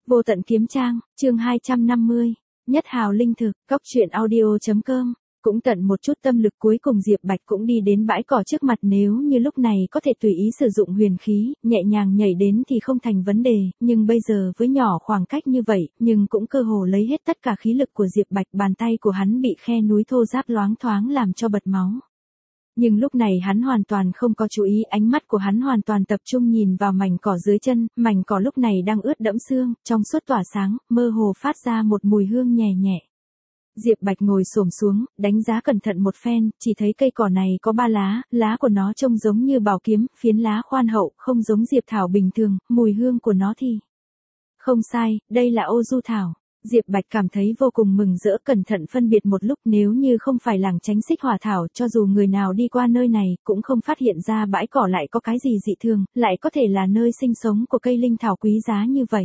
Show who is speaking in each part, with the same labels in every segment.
Speaker 1: Vô tận kiếm trang, chương 250, nhất hào linh thực, góc truyện audio.com. Cũng tận một chút tâm lực cuối cùng Diệp Bạch cũng đi đến bãi cỏ trước mặt, nếu như lúc này có thể tùy ý sử dụng huyền khí, nhẹ nhàng nhảy đến thì không thành vấn đề, nhưng bây giờ với nhỏ khoảng cách như vậy, nhưng cũng cơ hồ lấy hết tất cả khí lực của Diệp Bạch, bàn tay của hắn bị khe núi thô ráp loáng thoáng làm cho bật máu. Nhưng lúc này hắn hoàn toàn không có chú ý, ánh mắt của hắn hoàn toàn tập trung nhìn vào mảnh cỏ dưới chân, mảnh cỏ lúc này đang ướt đẫm sương, trong suốt tỏa sáng, mơ hồ phát ra một mùi hương nhẹ nhẹ. Diệp Bạch ngồi xổm xuống, đánh giá cẩn thận một phen, chỉ thấy cây cỏ này có 3 lá, lá của nó trông giống như bảo kiếm, phiến lá khoan hậu, không giống diệp thảo bình thường, mùi hương của nó thì không sai, đây là ô du thảo. Diệp Bạch cảm thấy vô cùng mừng rỡ, cẩn thận phân biệt một lúc, nếu như không phải làng Chánh Xích Hỏa thảo, cho dù người nào đi qua nơi này cũng không phát hiện ra bãi cỏ lại có cái gì dị thường, lại có thể là nơi sinh sống của cây linh thảo quý giá như vậy.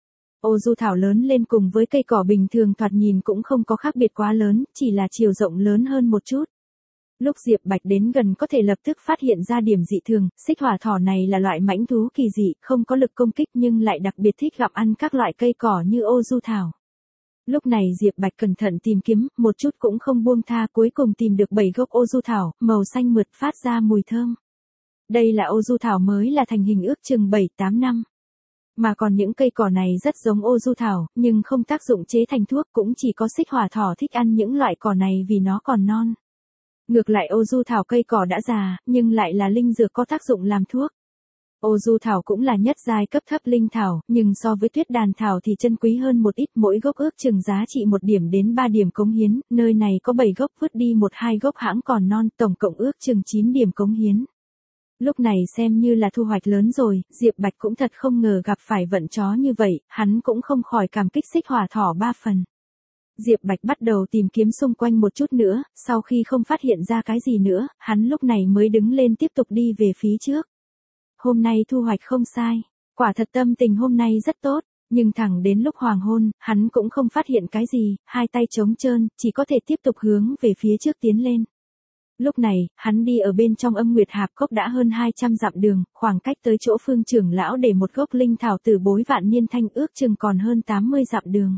Speaker 1: Ô du thảo lớn lên cùng với cây cỏ bình thường thoạt nhìn cũng không có khác biệt quá lớn, chỉ là chiều rộng lớn hơn một chút. Lúc Diệp Bạch đến gần có thể lập tức phát hiện ra điểm dị thường, xích hỏa thỏ này là loại mãnh thú kỳ dị, không có lực công kích nhưng lại đặc biệt thích gặm ăn các loại cây cỏ như ô du thảo. Lúc này Diệp Bạch cẩn thận tìm kiếm, một chút cũng không buông tha, cuối cùng tìm được 7 gốc ô du thảo, màu xanh mượt phát ra mùi thơm. Đây là ô du thảo mới là thành hình ước chừng 7-8 năm. Mà còn những cây cỏ này rất giống ô du thảo, nhưng không tác dụng chế thành thuốc, cũng chỉ có xích hỏa thỏ thích ăn những loại cỏ này vì nó còn non. Ngược lại ô du thảo cây cỏ đã già, nhưng lại là linh dược có tác dụng làm thuốc. Ô du thảo cũng là nhất giai cấp thấp linh thảo, nhưng so với tuyết đàn thảo thì chân quý hơn một ít, mỗi gốc ước chừng giá trị 1 điểm đến 3 điểm cống hiến, nơi này có 7 gốc, vứt đi 1-2 gốc hãng còn non, tổng cộng ước chừng 9 điểm cống hiến. Lúc này xem như là thu hoạch lớn rồi, Diệp Bạch cũng thật không ngờ gặp phải vận chó như vậy, hắn cũng không khỏi cảm kích xích hỏa thỏ 3 phần. Diệp Bạch bắt đầu tìm kiếm xung quanh một chút nữa, sau khi không phát hiện ra cái gì nữa, hắn lúc này mới đứng lên tiếp tục đi về phía trước. Hôm nay thu hoạch không sai, quả thật tâm tình hôm nay rất tốt, nhưng thẳng đến lúc hoàng hôn, hắn cũng không phát hiện cái gì, hai tay trống trơn, chỉ có thể tiếp tục hướng về phía trước tiến lên. Lúc này, hắn đi ở bên trong Âm Nguyệt Hạp Cốc đã hơn 200 dặm đường, khoảng cách tới chỗ Phương trưởng lão để một gốc linh thảo từ bối vạn niên thanh ước chừng còn hơn 80 dặm đường.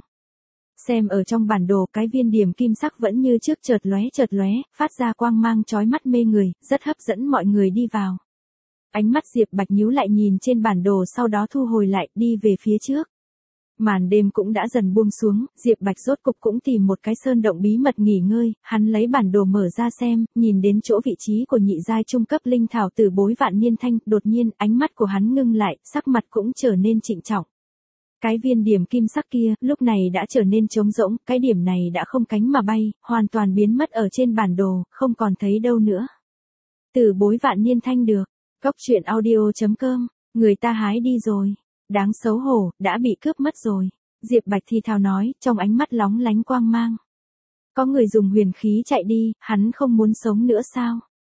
Speaker 1: Xem ở trong bản đồ, cái viên điểm kim sắc vẫn như trước chợt lóe, phát ra quang mang chói mắt mê người, rất hấp dẫn mọi người đi vào. Ánh mắt Diệp Bạch nhíu lại nhìn trên bản đồ, sau đó thu hồi lại, đi về phía trước. Màn đêm cũng đã dần buông xuống, Diệp Bạch rốt cục cũng tìm một cái sơn động bí mật nghỉ ngơi, hắn lấy bản đồ mở ra xem, nhìn đến chỗ vị trí của nhị giai trung cấp linh thảo từ bối vạn niên thanh, đột nhiên, ánh mắt của hắn ngưng lại, sắc mặt cũng trở nên trịnh trọng. Cái viên điểm kim sắc kia, lúc này đã trở nên trống rỗng, cái điểm này đã không cánh mà bay, hoàn toàn biến mất ở trên bản đồ, không còn thấy đâu nữa. Từ bối vạn niên thanh được, góc truyện audio.com, người ta hái đi rồi. Đáng xấu hổ, đã bị cướp mất rồi. Diệp Bạch thì thào nói, trong ánh mắt lóng lánh quang mang. Có người dùng huyền khí chạy đi, hắn không muốn sống nữa sao?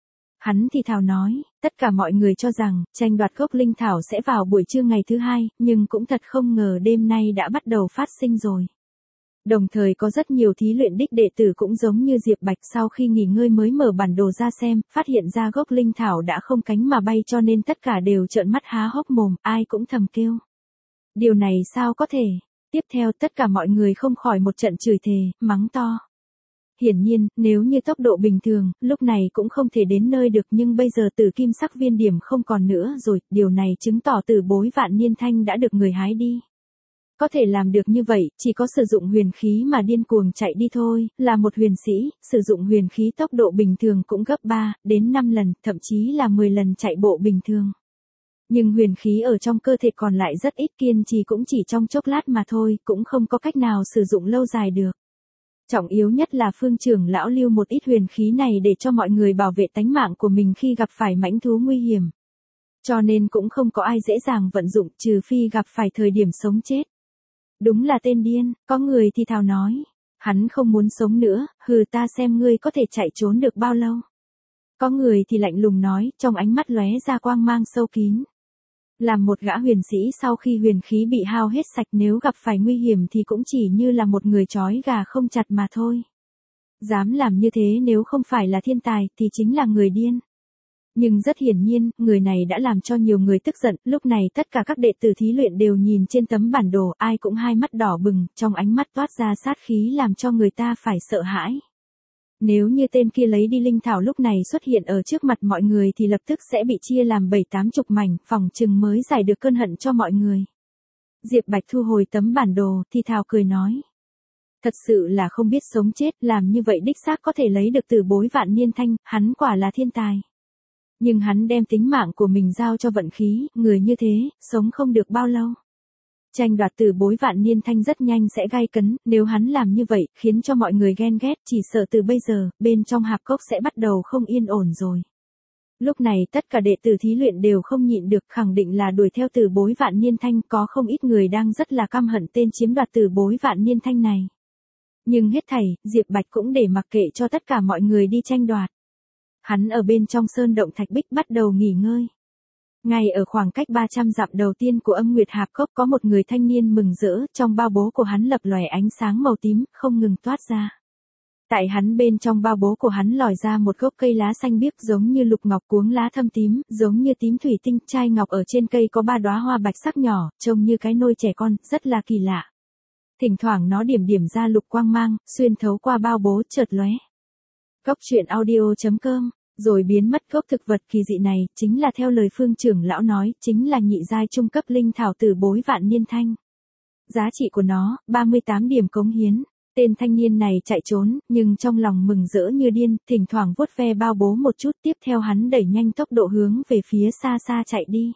Speaker 1: Hắn thì thào nói, tất cả mọi người cho rằng, tranh đoạt gốc linh thảo sẽ vào buổi trưa ngày thứ 2, nhưng cũng thật không ngờ đêm nay đã bắt đầu phát sinh rồi. Đồng thời có rất nhiều thí luyện đích đệ tử cũng giống như Diệp Bạch, sau khi nghỉ ngơi mới mở bản đồ ra xem, phát hiện ra gốc linh thảo đã không cánh mà bay, cho nên tất cả đều trợn mắt há hốc mồm, ai cũng thầm kêu. Điều này sao có thể? Tiếp theo tất cả mọi người không khỏi một trận chửi thề, mắng to. Hiển nhiên, nếu như tốc độ bình thường, lúc này cũng không thể đến nơi được, nhưng bây giờ tử kim sắc viên điểm không còn nữa rồi, điều này chứng tỏ từ bối vạn niên thanh đã được người hái đi. Có thể làm được như vậy, chỉ có sử dụng huyền khí mà điên cuồng chạy đi thôi, là một huyền sĩ, sử dụng huyền khí tốc độ bình thường cũng gấp 3 đến 5 lần, thậm chí là 10 lần chạy bộ bình thường. Nhưng huyền khí ở trong cơ thể còn lại rất ít, kiên trì cũng chỉ trong chốc lát mà thôi, cũng không có cách nào sử dụng lâu dài được. Trọng yếu nhất là Phương trưởng lão lưu một ít huyền khí này để cho mọi người bảo vệ tánh mạng của mình khi gặp phải mãnh thú nguy hiểm. Cho nên cũng không có ai dễ dàng vận dụng, trừ phi gặp phải thời điểm sống chết. Đúng là tên điên, có người thì thào nói. Hắn không muốn sống nữa, hừ, ta xem ngươi có thể chạy trốn được bao lâu. Có người thì lạnh lùng nói, trong ánh mắt lóe ra quang mang sâu kín. Làm một gã huyền sĩ sau khi huyền khí bị hao hết sạch, nếu gặp phải nguy hiểm thì cũng chỉ như là một người trói gà không chặt mà thôi. Dám làm như thế nếu không phải là thiên tài thì chính là người điên. Nhưng rất hiển nhiên, người này đã làm cho nhiều người tức giận, lúc này tất cả các đệ tử thí luyện đều nhìn trên tấm bản đồ, ai cũng hai mắt đỏ bừng, trong ánh mắt toát ra sát khí làm cho người ta phải sợ hãi. Nếu như tên kia lấy đi linh thảo lúc này xuất hiện ở trước mặt mọi người thì lập tức sẽ bị chia làm 7-80 mảnh, phòng chừng mới giải được cơn hận cho mọi người. Diệp Bạch thu hồi tấm bản đồ, thì thào cười nói. Thật sự là không biết sống chết, làm như vậy đích xác có thể lấy được Tử Bối Vạn Niên Thanh, hắn quả là thiên tài. Nhưng hắn đem tính mạng của mình giao cho vận khí, người như thế, sống không được bao lâu. Tranh đoạt Tử Bối Vạn Niên Thanh rất nhanh sẽ gay cấn, nếu hắn làm như vậy, khiến cho mọi người ghen ghét, chỉ sợ từ bây giờ, bên trong hạp cốc sẽ bắt đầu không yên ổn rồi. Lúc này tất cả đệ tử thí luyện đều không nhịn được, khẳng định là đuổi theo Tử Bối Vạn Niên Thanh, có không ít người đang rất là căm hận tên chiếm đoạt Tử Bối Vạn Niên Thanh này. Nhưng hết thảy, Diệp Bạch cũng để mặc kệ cho tất cả mọi người đi tranh đoạt. Hắn ở bên trong sơn động thạch bích bắt đầu nghỉ ngơi. Ngay ở khoảng cách 300 dặm đầu tiên của Âm Nguyệt Hạp Cốc có một người thanh niên mừng rỡ, trong bao bố của hắn lập lòe ánh sáng màu tím, không ngừng toát ra. Tại hắn bên trong bao bố của hắn lòi ra một gốc cây lá xanh biếc giống như lục ngọc cuống lá thâm tím, giống như tím thủy tinh, chai ngọc ở trên cây có 3 đóa hoa bạch sắc nhỏ, trông như cái nôi trẻ con, rất là kỳ lạ. Thỉnh thoảng nó điểm điểm ra lục quang mang, xuyên thấu qua bao bố, chợt lóe. Góc truyện audio.com, rồi biến mất. Gốc thực vật kỳ dị này, chính là theo lời Phương trưởng lão nói, chính là nhị giai trung cấp linh thảo Tử Bối Vạn Niên Thanh. Giá trị của nó, 38 điểm cống hiến. Tên thanh niên này chạy trốn, nhưng trong lòng mừng rỡ như điên, thỉnh thoảng vuốt ve bao bố một chút, tiếp theo hắn đẩy nhanh tốc độ hướng về phía xa xa chạy đi.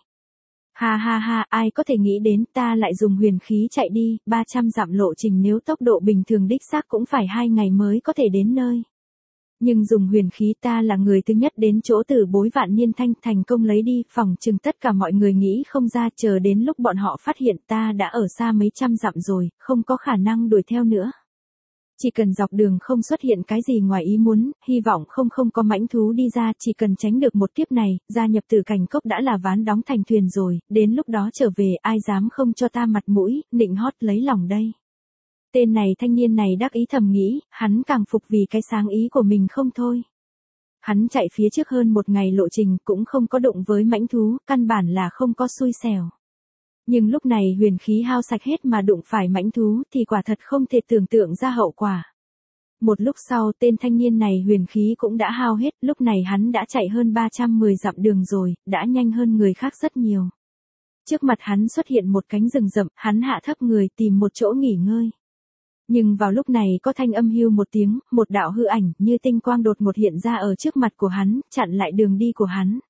Speaker 1: Ha ha ha, ai có thể nghĩ đến ta lại dùng huyền khí chạy đi, 300 dặm lộ trình nếu tốc độ bình thường đích xác cũng phải 2 ngày mới có thể đến nơi. Nhưng dùng huyền khí ta là người thứ nhất đến chỗ Tử Bối Vạn Niên Thanh thành công lấy đi, phòng chừng tất cả mọi người nghĩ không ra, chờ đến lúc bọn họ phát hiện ta đã ở xa mấy trăm dặm rồi, không có khả năng đuổi theo nữa. Chỉ cần dọc đường không xuất hiện cái gì ngoài ý muốn, hy vọng không có mãnh thú đi ra, chỉ cần tránh được một kiếp này, gia nhập Tử Cảnh Cốc đã là ván đóng thành thuyền rồi, đến lúc đó trở về ai dám không cho ta mặt mũi, nịnh hót lấy lòng đây. Tên này thanh niên này đắc ý thầm nghĩ, hắn càng phục vì cái sáng ý của mình không thôi. Hắn chạy phía trước hơn 1 ngày lộ trình cũng không có đụng với mãnh thú, căn bản là không có xui xẻo. Nhưng lúc này huyền khí hao sạch hết mà đụng phải mãnh thú thì quả thật không thể tưởng tượng ra hậu quả. Một lúc sau tên thanh niên này huyền khí cũng đã hao hết, lúc này hắn đã chạy hơn 310 dặm đường rồi, đã nhanh hơn người khác rất nhiều. Trước mặt hắn xuất hiện một cánh rừng rậm, hắn hạ thấp người tìm một chỗ nghỉ ngơi. Nhưng vào lúc này có thanh âm hưu một tiếng, một đạo hư ảnh như tinh quang đột ngột hiện ra ở trước mặt của hắn, chặn lại đường đi của hắn.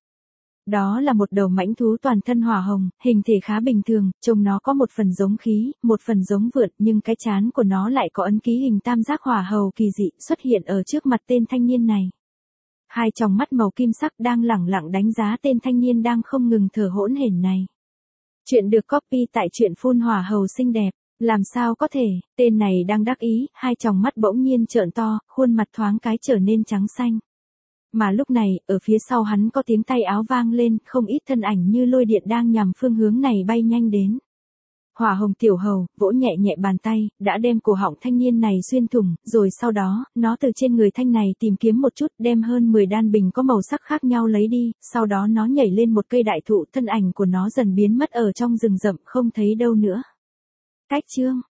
Speaker 1: Đó là một đầu mãnh thú toàn thân hỏa hồng, hình thể khá bình thường, trông nó có một phần giống khí, một phần giống vượn, nhưng cái trán của nó lại có ấn ký hình tam giác hỏa hầu kỳ dị xuất hiện ở trước mặt tên thanh niên này. Hai tròng mắt màu kim sắc đang lẳng lặng đánh giá tên thanh niên đang không ngừng thở hổn hển này. Chuyện được copy tại truyện phun hỏa hầu xinh đẹp. Làm sao có thể, tên này đang đắc ý, hai tròng mắt bỗng nhiên trợn to, khuôn mặt thoáng cái trở nên trắng xanh. Mà lúc này, ở phía sau hắn có tiếng tay áo vang lên, không ít thân ảnh như lôi điện đang nhằm phương hướng này bay nhanh đến. Hỏa hồng tiểu hầu, vỗ nhẹ nhẹ bàn tay, đã đem cổ họng thanh niên này xuyên thủng, rồi sau đó, nó từ trên người thanh này tìm kiếm một chút, đem hơn 10 đan bình có màu sắc khác nhau lấy đi, sau đó nó nhảy lên một cây đại thụ, thân ảnh của nó dần biến mất ở trong rừng rậm, không thấy đâu nữa. Cách chương